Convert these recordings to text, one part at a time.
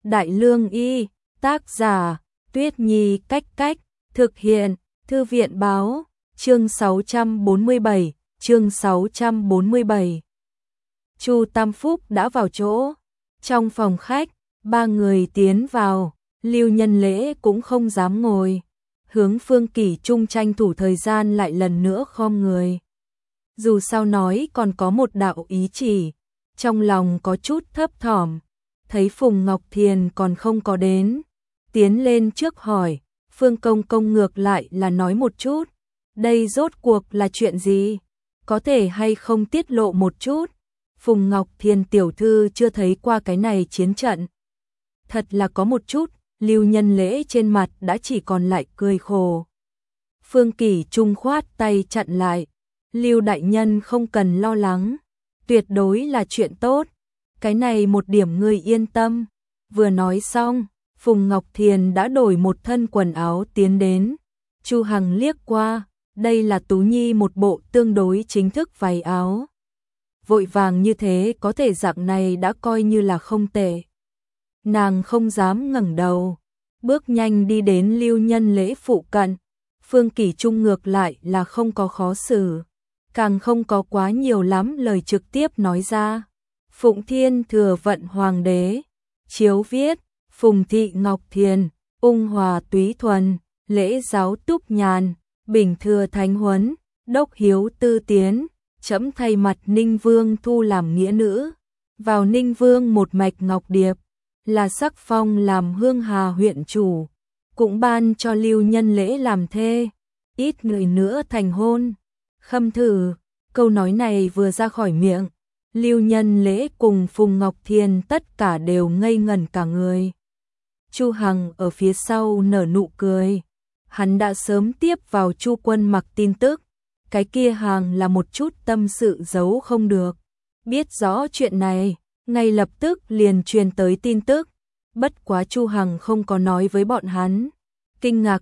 Đại Lương Y, tác giả, Tuyết Nhi Cách Cách, thực hiện, Thư viện Báo, chương 647, chương 647. Chu Tam Phúc đã vào chỗ. Trong phòng khách, ba người tiến vào, Lưu Nhân Lễ cũng không dám ngồi. Hướng Phương Kỷ Trung tranh thủ thời gian lại lần nữa khom người. Dù sao nói còn có một đạo ý chỉ, trong lòng có chút thấp thỏm, thấy Phùng Ngọc Thiền còn không có đến, tiến lên trước hỏi, Phương công công ngược lại là nói một chút, đây rốt cuộc là chuyện gì, có thể hay không tiết lộ một chút. Phùng Ngọc Thiền tiểu thư chưa thấy qua cái này chiến trận. Thật là có một chút, Lưu Nhân Lễ trên mặt đã chỉ còn lại cười khổ. Phương Kỷ Trung khoát tay chặn lại, Lưu đại nhân không cần lo lắng, tuyệt đối là chuyện tốt, cái này một điểm ngươi yên tâm. Vừa nói xong, Phùng Ngọc Thiền đã đổi một thân quần áo tiến đến. Chu Hằng liếc qua, đây là Tú Nhi một bộ tương đối chính thức váy áo. Vội vàng như thế có thể dạng này đã coi như là không tệ. Nàng không dám ngẩng đầu, bước nhanh đi đến Lưu Nhân Lễ phụ cận. Phương Kỷ Trung ngược lại là không có khó xử, càng không có quá nhiều lắm lời trực tiếp nói ra. Phụng Thiên Thừa Vận Hoàng đế, chiếu viết, Phùng Thị Ngọc Thiền, Ung Hòa Túy Thuần, Lễ Giáo Túc Nhàn, Bình Thừa Thánh Huấn, Đốc Hiếu Tư Tiến, trẫm thay mặt Ninh Vương thu làm nghĩa nữ, vào Ninh Vương một mạch ngọc điệp, là sắc phong làm Hương Hà huyện chủ, cũng ban cho Lưu Nhân Lễ làm thê, ít người nữa thành hôn. Khâm thử, câu nói này vừa ra khỏi miệng, Lưu Nhân Lễ cùng Phùng Ngọc Thiền tất cả đều ngây ngẩn cả người. Chu Hằng ở phía sau nở nụ cười, hắn đã sớm tiếp vào Chu Quân Mặc tin tức, cái kia hàng là một chút tâm sự giấu không được. Biết rõ chuyện này, ngay lập tức liền truyền tới tin tức, bất quá Chu Hằng không có nói với bọn hắn. Kinh ngạc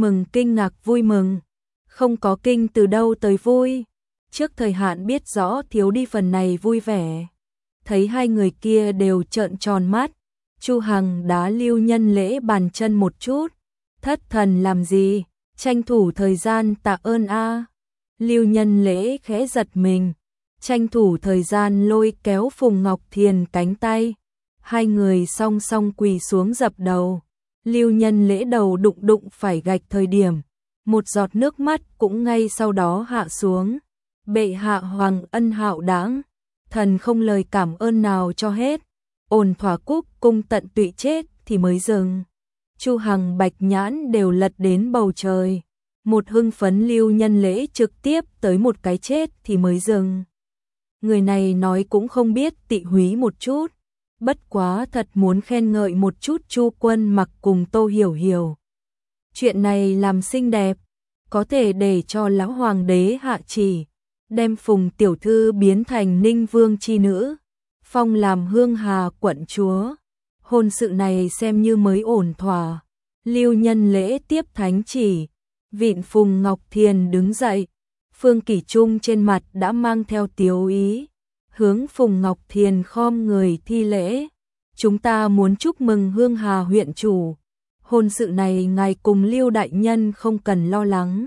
vui mừng, không có kinh từ đâu tới vui. Trước thời hạn biết rõ thiếu đi phần này vui vẻ. Thấy hai người kia đều trợn tròn mắt, Chu Hằng đá Lưu Nhân Lễ bàn chân một chút. Thất thần làm gì, tranh thủ thời gian tạ ơn a. Lưu Nhân Lễ khẽ giật mình, tranh thủ thời gian lôi kéo Phùng Ngọc Thiền cánh tay. Hai người song song quỳ xuống dập đầu. Lưu Nhân Lễ đầu đụng phải gạch thời điểm, một giọt nước mắt cũng ngay sau đó hạ xuống. Bệ hạ hoàng ân hạo đãng, thần không lời cảm ơn nào cho hết, ổn thỏa cúc cung tận tụy chết thì mới dừng. Chu Hằng Bạch nhãn đều lật đến bầu trời, một hưng phấn Lưu Nhân Lễ trực tiếp tới một cái chết thì mới dừng. Người này nói cũng không biết tị húy một chút, bất quá thật muốn khen ngợi một chút Chu Quân Mặc cùng Tô Hiểu Hiểu. Chuyện này làm xinh đẹp, có thể để cho lão hoàng đế hạ chỉ, đem Phùng tiểu thư biến thành Ninh Vương chi nữ, phong làm Hương Hà quận chúa. Hôn sự này xem như mới ổn thỏa. Lưu Nhân Lễ tiếp thánh chỉ, vịn Phùng Ngọc Thiền đứng dậy. Phương Kỷ Trung trên mặt đã mang theo tiếu ý, hướng Phùng Ngọc Thiền khom người thi lễ. Chúng ta muốn chúc mừng Hương Hà huyện chủ. Hôn sự này ngài cùng Lưu đại nhân không cần lo lắng.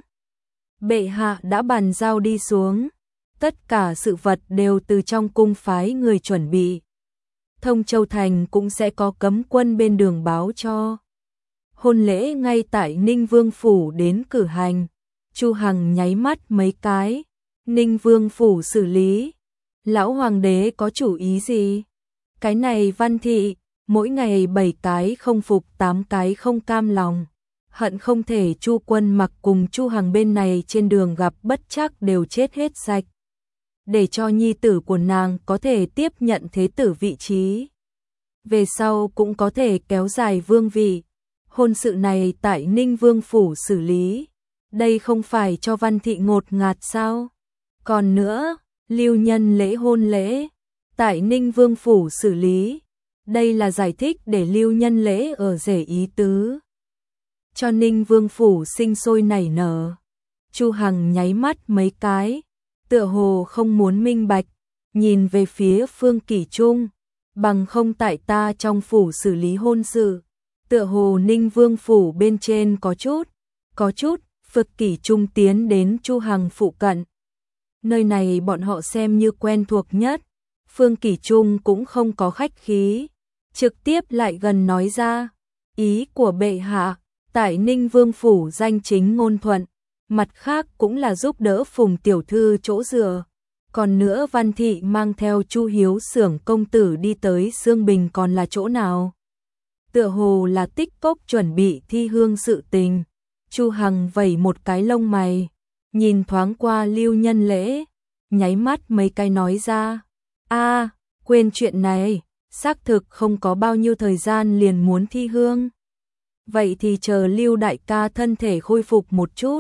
Bệ hạ đã bàn giao đi xuống, tất cả sự vật đều từ trong cung phái người chuẩn bị. Thông Châu Thành cũng sẽ có cấm quân bên đường báo cho. Hôn lễ ngay tại Ninh Vương phủ đến cử hành. Chu Hằng nháy mắt mấy cái. Ninh Vương phủ xử lý. Lão hoàng đế có chủ ý gì? Cái này Văn thị, mỗi ngày 7 cái không phục 8 cái không cam lòng. Hận không thể Chu Quân Mặc cùng Chu Hằng bên này trên đường gặp bất trắc đều chết hết sạch. Để cho nhi tử của nàng có thể tiếp nhận thế tử vị trí. Về sau cũng có thể kéo dài vương vị. Hôn sự này tại Ninh Vương phủ xử lý. Đây không phải cho Văn thị ngột ngạt sao? Còn nữa, Lưu Nhân Lễ hôn lễ tại Ninh Vương phủ xử lý. Đây là giải thích để Lưu Nhân Lễ ở rể ý tứ, cho Ninh Vương phủ sinh sôi nảy nở. Chu Hằng nháy mắt mấy cái, tựa hồ không muốn minh bạch, nhìn về phía Phương Kỷ Trung. bằng không tại ta trong phủ xử lý hôn sự. Tựa hồ Ninh Vương phủ bên trên có chút, Phược Kỷ Trung tiến đến Chu Hằng phụ cận. Nơi này bọn họ xem như quen thuộc nhất. Phương Kỷ Trung cũng không có khách khí, trực tiếp lại gần nói ra, ý của bệ hạ, tại Ninh Vương phủ danh chính ngôn thuận, mặt khác cũng là giúp đỡ Phùng tiểu thư chỗ dựa. Còn nữa Văn thị mang theo Chu Hiếu xưởng công tử đi tới Sương Bình còn là chỗ nào? Tựa hồ là Tích Cốc chuẩn bị thi hương sự tình. Chu Hằng vẩy một cái lông mày, nhìn thoáng qua Lưu Nhân Lễ, nháy mắt mấy cái nói ra, quên chuyện này, xác thực không có bao nhiêu thời gian liền muốn thi hương. Vậy thì chờ Lưu đại ca thân thể khôi phục một chút,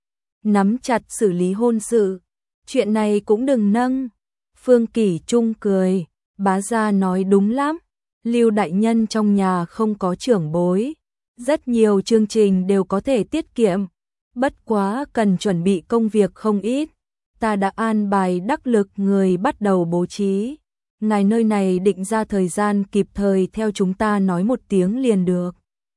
nắm chặt xử lý hôn sự, chuyện này cũng đừng nâng. Phương Kỷ Trung cười, bá gia nói đúng lắm, Lưu đại nhân trong nhà không có trưởng bối, rất nhiều chương trình đều có thể tiết kiệm, bất quá cần chuẩn bị công việc không ít, ta đã an bài đắc lực người bắt đầu bố trí. Ngài nơi này định ra thời gian kịp thời theo chúng ta nói một tiếng liền được.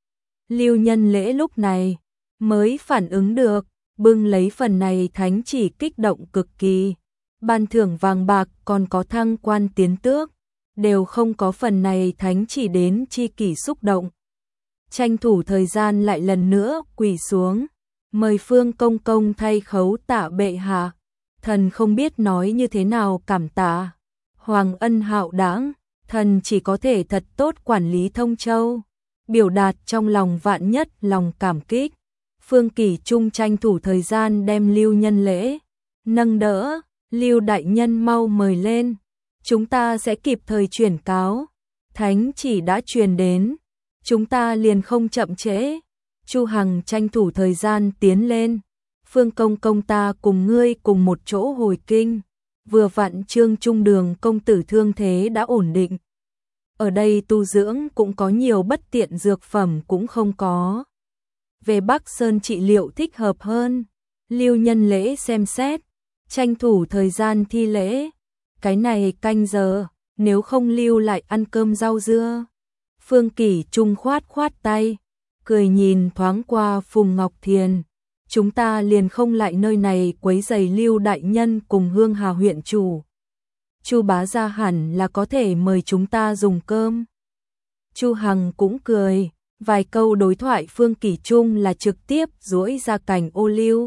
Lưu Nhân Lễ lúc này mới phản ứng được, bưng lấy phần này thánh chỉ kích động cực kỳ. Ban thưởng vàng bạc còn có thăng quan tiến tước, đều không có phần này thánh chỉ đến chi kỷ xúc động. Tranh thủ thời gian lại lần nữa quỳ xuống, mời Phương công công thay khấu tạ bệ hạ. Thần không biết nói như thế nào cảm tạ. Hoàng ân hạo đãng, thần chỉ có thể thật tốt quản lý Thông Châu, biểu đạt trong lòng vạn nhất lòng cảm kích. Phương Kỷ Trung tranh thủ thời gian đem Lưu Nhân Lễ nâng đỡ, Lưu đại nhân mau mời lên, chúng ta sẽ kịp thời chuyển cáo. Thánh chỉ đã truyền đến, chúng ta liền không chậm trễ. Chu Hằng tranh thủ thời gian tiến lên, Phương công công ta cùng ngươi cùng một chỗ hồi kinh. Vừa vặn Trương Trung Đường công tử thương thế đã ổn định. Ở đây tu dưỡng cũng có nhiều bất tiện dược phẩm cũng không có. Về Bắc Sơn trị liệu thích hợp hơn. Lưu Nhân Lễ xem xét, tranh thủ thời gian thi lễ. Cái này canh giờ, nếu không lưu lại ăn cơm rau dưa. Phương Kỷ Trung khoát tay, cười nhìn thoáng qua Phùng Ngọc Thiền. Chúng ta liền không lại nơi này quấy rầy Lưu đại nhân cùng Hương Hà huyện chủ. Chu bá gia hẳn là có thể mời chúng ta dùng cơm. Chu Hằng cũng cười, vài câu đối thoại Phương Kỷ Trung là trực tiếp duỗi ra cành ô liu.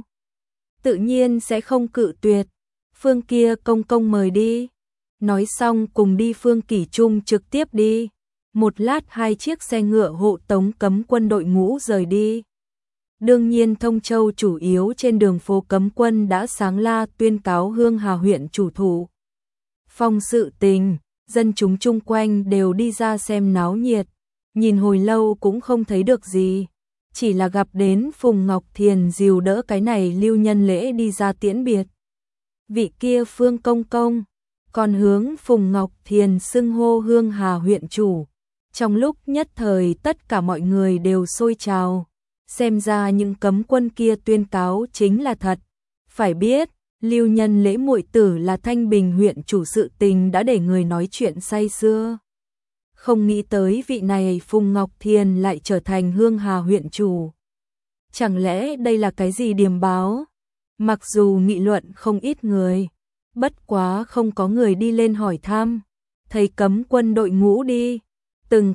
Tự nhiên sẽ không cự tuyệt. Phương kia công công mời đi. Nói xong cùng đi Phương Kỷ Trung trực tiếp đi. Một lát hai chiếc xe ngựa hộ tống cấm quân đội ngũ rời đi. Đương nhiên Thông Châu chủ yếu trên đường phố cấm quân đã sáng la tuyên cáo Hương Hà huyện chủ thủ. Phong sự tình, dân chúng chung quanh đều đi ra xem náo nhiệt, nhìn hồi lâu cũng không thấy được gì, chỉ là gặp đến Phùng Ngọc Thiền dìu đỡ cái này Lưu Nhân Lễ đi ra tiễn biệt. Vị kia Phương công công, còn hướng Phùng Ngọc Thiền xưng hô Hương Hà huyện chủ. Trong lúc nhất thời tất cả mọi người đều sôi trào. Xem ra những cấm quân kia tuyên cáo chính là thật. Phải biết, Lưu Nhân Lễ muội tử là Thanh Bình huyện chủ sự tình đã để người nói chuyện say sưa. Không nghĩ tới vị này Phùng Ngọc Thiền lại trở thành Hương Hà huyện chủ. Chẳng lẽ đây là cái gì điềm báo? Mặc dù nghị luận không ít người, bất quá không có người đi lên hỏi thăm. Thầy cấm quân đội ngũ đi, từng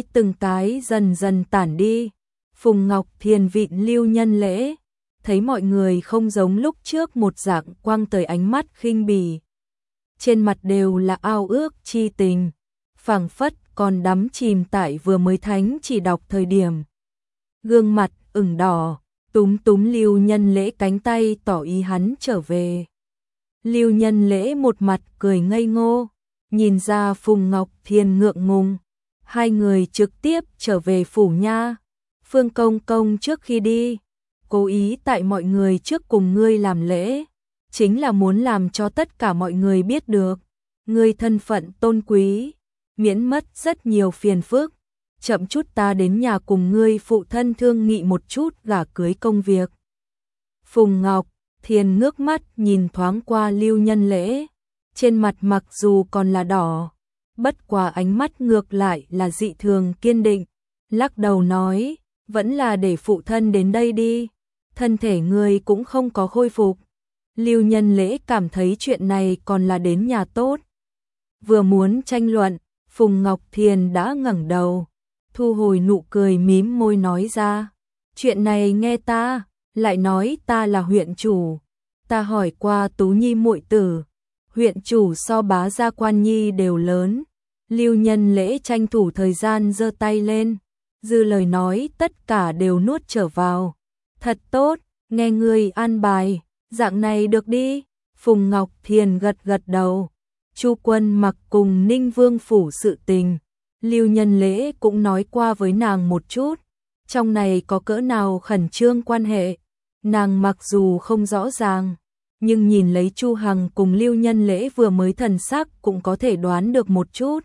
cái dần dần tản đi. Phùng Ngọc Thiền vịn Lưu Nhân Lễ, thấy mọi người không giống lúc trước một dạng quang tới ánh mắt khinh bỉ. Trên mặt đều là ao ước chi tình, phảng phất còn đắm chìm tại vừa mới thánh chỉ đọc thời điểm. Gương mặt ửng đỏ, túm Lưu Nhân Lễ cánh tay tỏ ý hắn trở về. Lưu Nhân Lễ một mặt cười ngây ngô, nhìn ra Phùng Ngọc Thiền ngượng ngùng. Hai người trực tiếp trở về phủ nha. Phương công công trước khi đi, cố ý tại mọi người trước cùng ngươi làm lễ, chính là muốn làm cho tất cả mọi người biết được, ngươi thân phận tôn quý, miễn mất rất nhiều phiền phức, chậm chút ta đến nhà cùng ngươi phụ thân thương nghị một chút gả cưới công việc. Phùng Ngọc Thiền ngước mắt nhìn thoáng qua Lưu Nhân Lễ, trên mặt mặc dù còn là đỏ, bất quá ánh mắt ngược lại là dị thường kiên định, lắc đầu nói, vẫn là để phụ thân đến đây đi, thân thể người cũng không có khôi phục. Lưu Nhân Lễ cảm thấy chuyện này còn là đến nhà tốt. Vừa muốn tranh luận, Phùng Ngọc Thiền đã ngẩng đầu, thu hồi nụ cười mím môi nói ra, chuyện này nghe ta, lại nói ta là huyện chủ, ta hỏi qua Tú Nhi muội tử, huyện chủ so Bá Gia Quan Nhi đều lớn. Lưu Nhân Lễ tranh thủ thời gian giơ tay lên, dư lời nói tất cả đều nuốt trở vào. Thật tốt, nghe ngươi an bài, dạng này được đi. Phùng Ngọc Thiền gật gật đầu. Chu Quân Mặc cùng Ninh Vương phủ sự tình, Lưu Nhân Lễ cũng nói qua với nàng một chút, trong này có cỡ nào khẩn trương quan hệ, nàng mặc dù không rõ ràng, nhưng nhìn lấy Chu Hằng cùng Lưu Nhân Lễ vừa mới thần sắc cũng có thể đoán được một chút.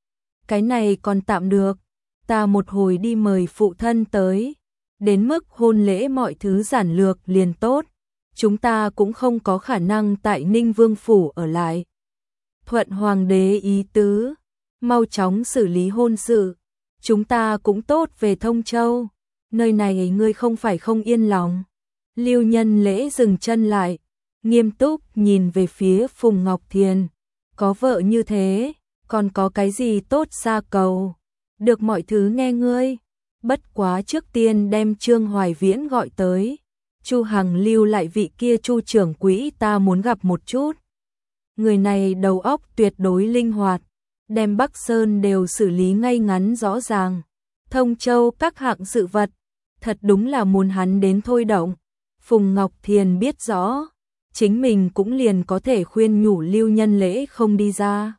Cái này còn tạm được, ta một hồi đi mời phụ thân tới, đến mức hôn lễ mọi thứ giản lược liền tốt, chúng ta cũng không có khả năng tại Ninh Vương phủ ở lại. Thuận hoàng đế ý tứ, mau chóng xử lý hôn sự, chúng ta cũng tốt về Thông Châu, nơi này ngươi không phải không yên lòng. Lưu Nhân Lễ dừng chân lại, nghiêm túc nhìn về phía Phùng Ngọc Thiền, có vợ như thế, còn có cái gì tốt xa cầu, được mọi thứ nghe ngươi, bất quá trước tiên đem Trương Hoài Viễn gọi tới, Chu Hằng lưu lại vị kia Chu trưởng quỹ ta muốn gặp một chút. Người này đầu óc tuyệt đối linh hoạt, đem Bắc Sơn đều xử lý ngay ngắn rõ ràng, Thông Châu các hạng sự vật, thật đúng là muốn hắn đến thôi động. Phùng Ngọc Thiền biết rõ, chính mình cũng liền có thể khuyên nhủ Lưu Nhân Lễ không đi ra,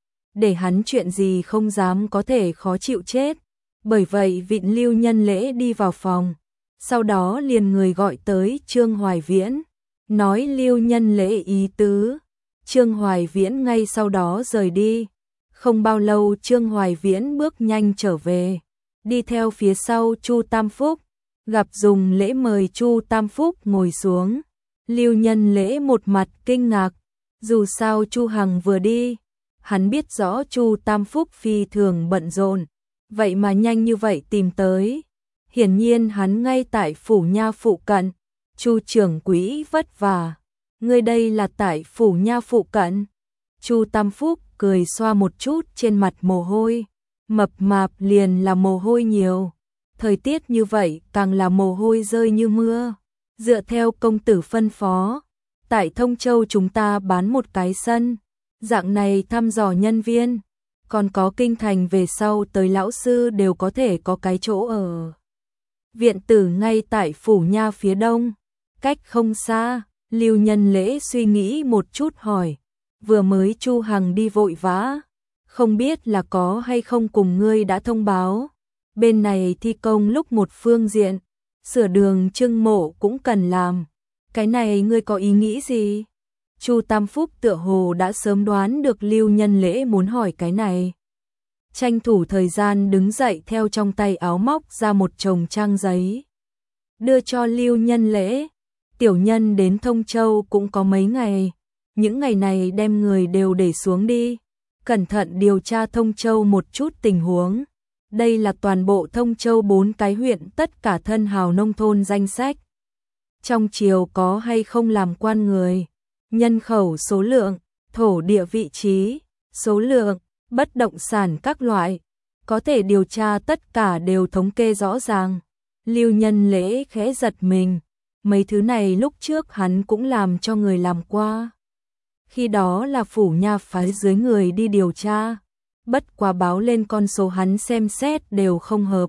để hắn chuyện gì không dám có thể khó chịu chết. Bởi vậy vịn Lưu Nhân Lễ đi vào phòng, sau đó liền người gọi tới Trương Hoài Viễn, nói Lưu Nhân Lễ ý tứ. Trương Hoài Viễn ngay sau đó rời đi. Không bao lâu Trương Hoài Viễn bước nhanh trở về, đi theo phía sau Chu Tam Phúc, gặp dùng lễ mời Chu Tam Phúc ngồi xuống. Lưu Nhân Lễ một mặt kinh ngạc, dù sao Chu Hằng vừa đi, hắn biết rõ Chu Tam Phúc phi thường bận rộn, vậy mà nhanh như vậy tìm tới. Hiển nhiên hắn ngay tại phủ nha phụ cận. Chu trưởng quỹ vất vả, ngươi đây là tại phủ nha phụ cận. Chu Tam Phúc cười xoa một chút trên mặt mồ hôi, mập mạp liền là mồ hôi nhiều, thời tiết như vậy càng là mồ hôi rơi như mưa. Dựa theo công tử phân phó, tại Thông Châu chúng ta bán một cái sân, dạng này thăm dò nhân viên, còn có kinh thành về sau tới lão sư đều có thể có cái chỗ ở. Viện tử ngay tại phủ nha phía đông, cách không xa. Lưu Nhân Lễ suy nghĩ một chút hỏi, vừa mới Chu Hằng đi vội vã, không biết là có hay không cùng ngươi đã thông báo, bên này thi công lúc một phương diện, sửa đường trưng mộ cũng cần làm, cái này ngươi có ý nghĩ gì? Chu Tam Phúc tựa hồ đã sớm đoán được Lưu Nhân Lễ muốn hỏi cái này, tranh thủ thời gian đứng dậy theo trong tay áo móc ra một chồng trang giấy, đưa cho Lưu Nhân Lễ. Tiểu nhân đến Thông Châu cũng có mấy ngày, những ngày này đem người đều để xuống đi, cẩn thận điều tra Thông Châu một chút tình huống. Đây là toàn bộ Thông Châu 4 cái huyện tất cả thân hào nông thôn danh sách. Trong triều có hay không làm quan người, nhân khẩu số lượng, thổ địa vị trí, số lượng, bất động sản các loại, có thể điều tra tất cả đều thống kê rõ ràng. Lưu Nhân Lễ khẽ giật mình. Mấy thứ này lúc trước hắn cũng làm cho người làm qua. Khi đó là phủ nha phái dưới người đi điều tra, bất quá báo lên con số hắn xem xét đều không hợp.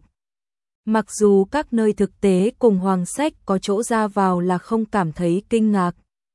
Mặc dù các nơi thực tế cùng hoàng sách có chỗ ra vào là không cảm thấy kinh ngạc.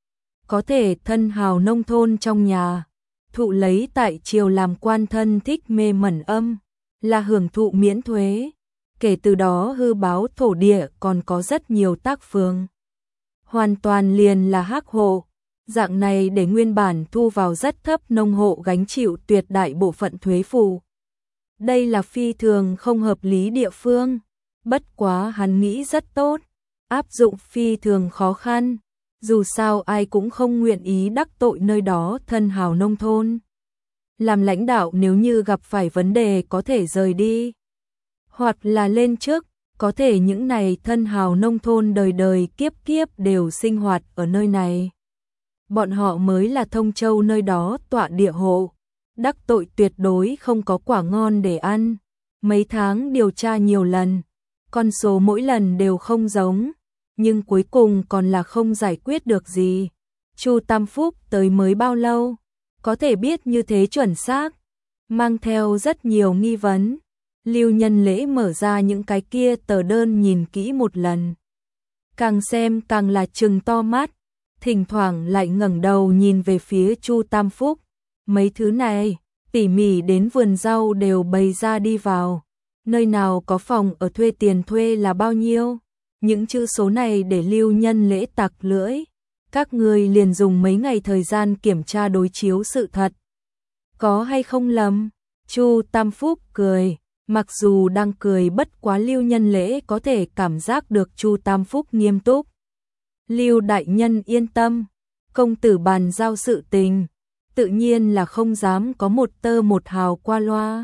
Có thể thân hào nông thôn trong nhà, thụ lấy tại triều làm quan thân thích mê mẩn âm, là hưởng thụ miễn thuế. Kể từ đó hư báo thổ địa còn có rất nhiều tác phương. Hoàn toàn liền là hắc hộ, dạng này để nguyên bản thu vào rất thấp nông hộ gánh chịu tuyệt đại bộ phận thuế phù. Đây là phi thường không hợp lý địa phương, bất quá hắn nghĩ rất tốt, áp dụng phi thường khó khăn, dù sao ai cũng không nguyện ý đắc tội nơi đó thân hào nông thôn. Làm lãnh đạo nếu như gặp phải vấn đề có thể rời đi, hoặc là lên chức, có thể những này thân hào nông thôn đời đời kiếp kiếp đều sinh hoạt ở nơi này. Bọn họ mới là Thông Châu nơi đó tọa địa hộ, đắc tội tuyệt đối không có quả ngon để ăn. Mấy tháng điều tra nhiều lần, con số mỗi lần đều không giống, nhưng cuối cùng còn là không giải quyết được gì. Chu Tam Phúc tới mới bao lâu, có thể biết như thế chuẩn xác, mang theo rất nhiều nghi vấn. Lưu Nhân Lễ mở ra những cái kia tờ đơn nhìn kỹ một lần. Càng xem càng là trừng to mắt, thỉnh thoảng lại ngẩng đầu nhìn về phía Chu Tam Phúc. Mấy thứ này, tỉ mỉ đến vườn rau đều bày ra đi vào. Nơi nào có phòng ở thuê, tiền thuê là bao nhiêu? Những chữ số này để Lưu Nhân Lễ tặc lưỡi. Các người liền dùng mấy ngày thời gian kiểm tra đối chiếu sự thật. Có hay không lầm? Chu Tam Phúc cười. Mặc dù đang cười, bất quá Lưu Nhân Lễ có thể cảm giác được Chu Tam Phúc nghiêm túc. Lưu đại nhân yên tâm, công tử bàn giao sự tình, tự nhiên là không dám có một tơ một hào qua loa.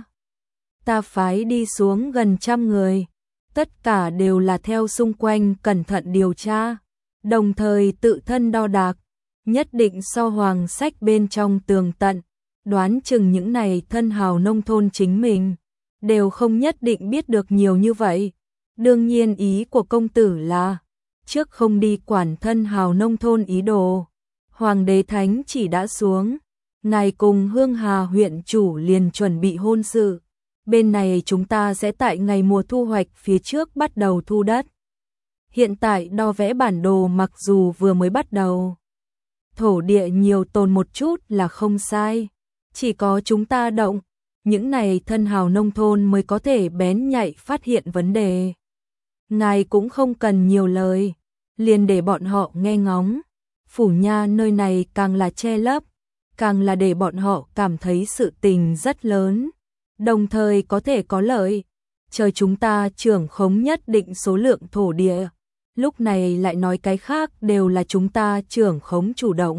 Ta phái đi xuống gần 100 người, tất cả đều là theo xung quanh cẩn thận điều tra, đồng thời tự thân đo đạc, nhất định so hoàng sách bên trong tường tận, đoán chừng những này thân hào nông thôn chính mình đều không nhất định biết được nhiều như vậy. Đương nhiên ý của công tử là trước không đi quản thân hào nông thôn ý đồ. Hoàng đế thánh chỉ đã xuống, ngài cùng Hương Hà huyện chủ liền chuẩn bị hôn sự. Bên này chúng ta sẽ tại ngày mùa thu hoạch phía trước bắt đầu thu đất. Hiện tại đo vẽ bản đồ mặc dù vừa mới bắt đầu, thổ địa nhiều tồn một chút là không sai. Chỉ có chúng ta động, những này thân hào nông thôn mới có thể bén nhạy phát hiện vấn đề. Ngài cũng không cần nhiều lời, liền để bọn họ nghe ngóng. Phủ nha nơi này càng là che lấp, càng là để bọn họ cảm thấy sự tình rất lớn, đồng thời có thể có lợi. Chờ chúng ta trưởng khống nhất định số lượng thổ địa, lúc này lại nói cái khác đều là chúng ta trưởng khống chủ động.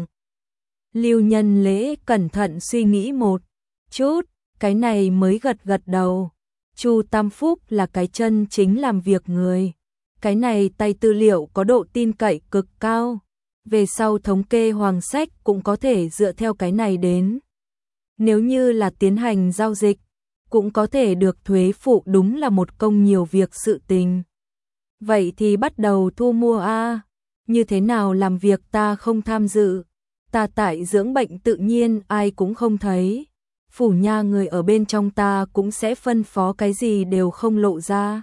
Lưu Nhân Lễ cẩn thận suy nghĩ một chút, cái này mới gật gật đầu. Chu Tam Phúc là cái chân chính làm việc người, cái này tay tư liệu có độ tin cậy cực cao. Về sau thống kê hoàng sách cũng có thể dựa theo cái này đến. Nếu như là tiến hành giao dịch, cũng có thể được thuế phụ, đúng là một công nhiều việc sự tình. Vậy thì bắt đầu thu mua a. Như thế nào làm việc ta không tham dự, ta tại dưỡng bệnh tự nhiên ai cũng không thấy. Phủ nha người ở bên trong ta cũng sẽ phân phó cái gì đều không lộ ra.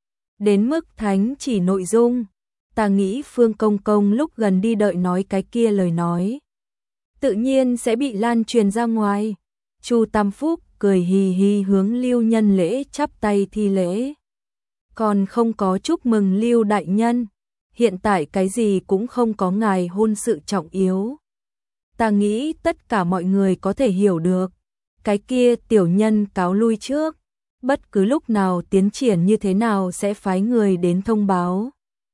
Đến mức thánh chỉ nội dung, ta nghĩ Phương Công Công lúc gần đi đợi nói cái kia lời nói, tự nhiên sẽ bị lan truyền ra ngoài. Chu Tam Phúc cười hì hì hướng Lưu Nhân Lễ chắp tay thi lễ. Còn không có chúc mừng Lưu đại nhân, hiện tại cái gì cũng không có, ngài hôn sự trọng yếu. Ta nghĩ tất cả mọi người có thể hiểu được. Cái kia tiểu nhân cáo lui trước, bất cứ lúc nào tiến triển như thế nào sẽ phái người đến thông báo.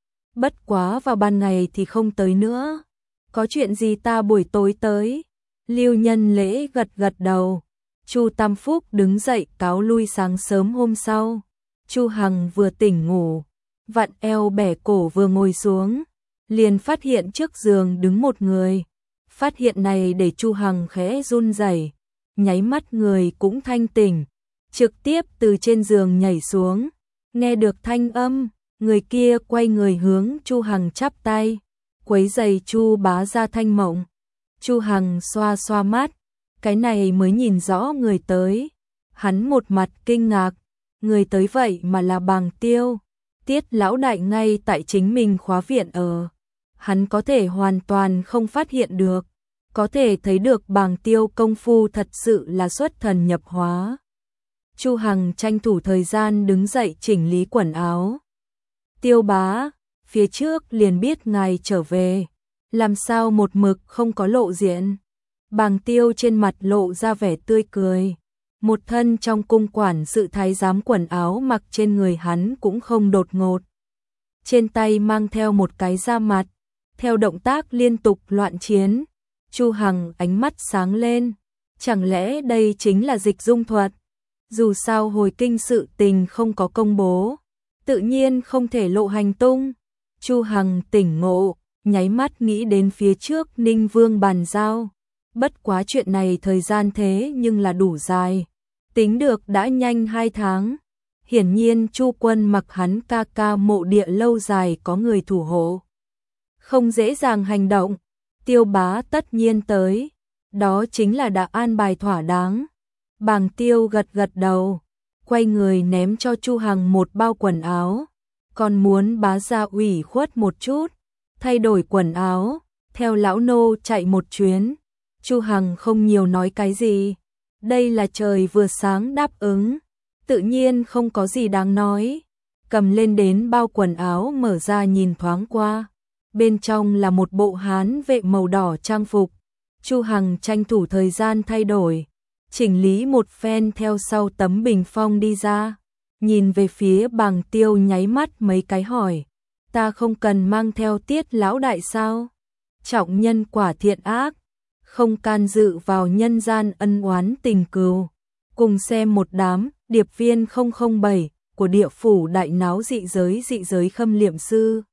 Bất quá vào ban ngày thì không tới nữa. Có chuyện gì ta buổi tối tới. Lưu Nhân Lễ gật gật đầu. Chu Tam Phúc đứng dậy cáo lui. Sáng sớm hôm sau, Chu Hằng vừa tỉnh ngủ, vặn eo bẻ cổ vừa ngồi xuống, liền phát hiện trước giường đứng một người. Phát hiện này để Chu Hằng khẽ run rẩy, nháy mắt người cũng thanh tỉnh, trực tiếp từ trên giường nhảy xuống. Nghe được thanh âm, người kia quay người hướng Chu Hằng chắp tay, quấy giày Chu bá gia thanh mộng. Chu Hằng xoa xoa mắt, cái này mới nhìn rõ người tới. Hắn một mặt kinh ngạc, người tới vậy mà là Bàng Tiêu, Tiết lão đại ngay tại chính mình khóa viện ở. Hắn có thể hoàn toàn không phát hiện được, có thể thấy được Bàng Tiêu công phu thật sự là xuất thần nhập hóa. Chu Hằng tranh thủ thời gian đứng dậy chỉnh lý quần áo. Tiêu bá, phía trước liền biết ngài trở về, làm sao một mực không có lộ diện. Bàng Tiêu trên mặt lộ ra vẻ tươi cười. Một thân trong cung quản sự thái giám, quần áo mặc trên người hắn cũng không đột ngột. Trên tay mang theo một cái da mặt, theo động tác liên tục loạn chiến. Chu Hằng ánh mắt sáng lên, Chẳng lẽ đây chính là dịch dung thuật? Dù sao hồi kinh sự tình không có công bố, tự nhiên không thể lộ hành tung. Chu Hằng tỉnh ngộ, nháy mắt nghĩ đến phía trước Ninh Vương bàn giao. Bất quá chuyện này thời gian thế nhưng là đủ dài. Tính được đã nhanh 2 tháng. Hiển nhiên Chu Quân mặc hắn ca ca mộ địa lâu dài có người thủ hộ. Không dễ dàng hành động. Tiêu Bá tất nhiên tới. Đó chính là đã an bài thỏa đáng. Bàng Tiêu gật gật đầu, quay người ném cho Chu Hằng một bao quần áo. Còn muốn bá gia ủy khuất một chút, thay đổi quần áo, theo lão nô chạy một chuyến. Chu Hằng không nhiều nói cái gì. Đây là trời vừa sáng đáp ứng, tự nhiên không có gì đáng nói. Cầm lên đến bao quần áo mở ra nhìn thoáng qua. Bên trong là một bộ hán vệ màu đỏ trang phục. Chu Hằng tranh thủ thời gian thay đổi, chỉnh lý một phen theo sau tấm bình phong đi ra. Nhìn về phía Bàng Tiêu nháy mắt mấy cái hỏi. Ta không cần mang theo Tiết lão đại sao? Trọng nhân quả thiện ác, không can dự vào nhân gian ân oán tình cừu. Cùng xem một đám điệp viên 007 của địa phủ đại náo dị giới khâm liệm sư.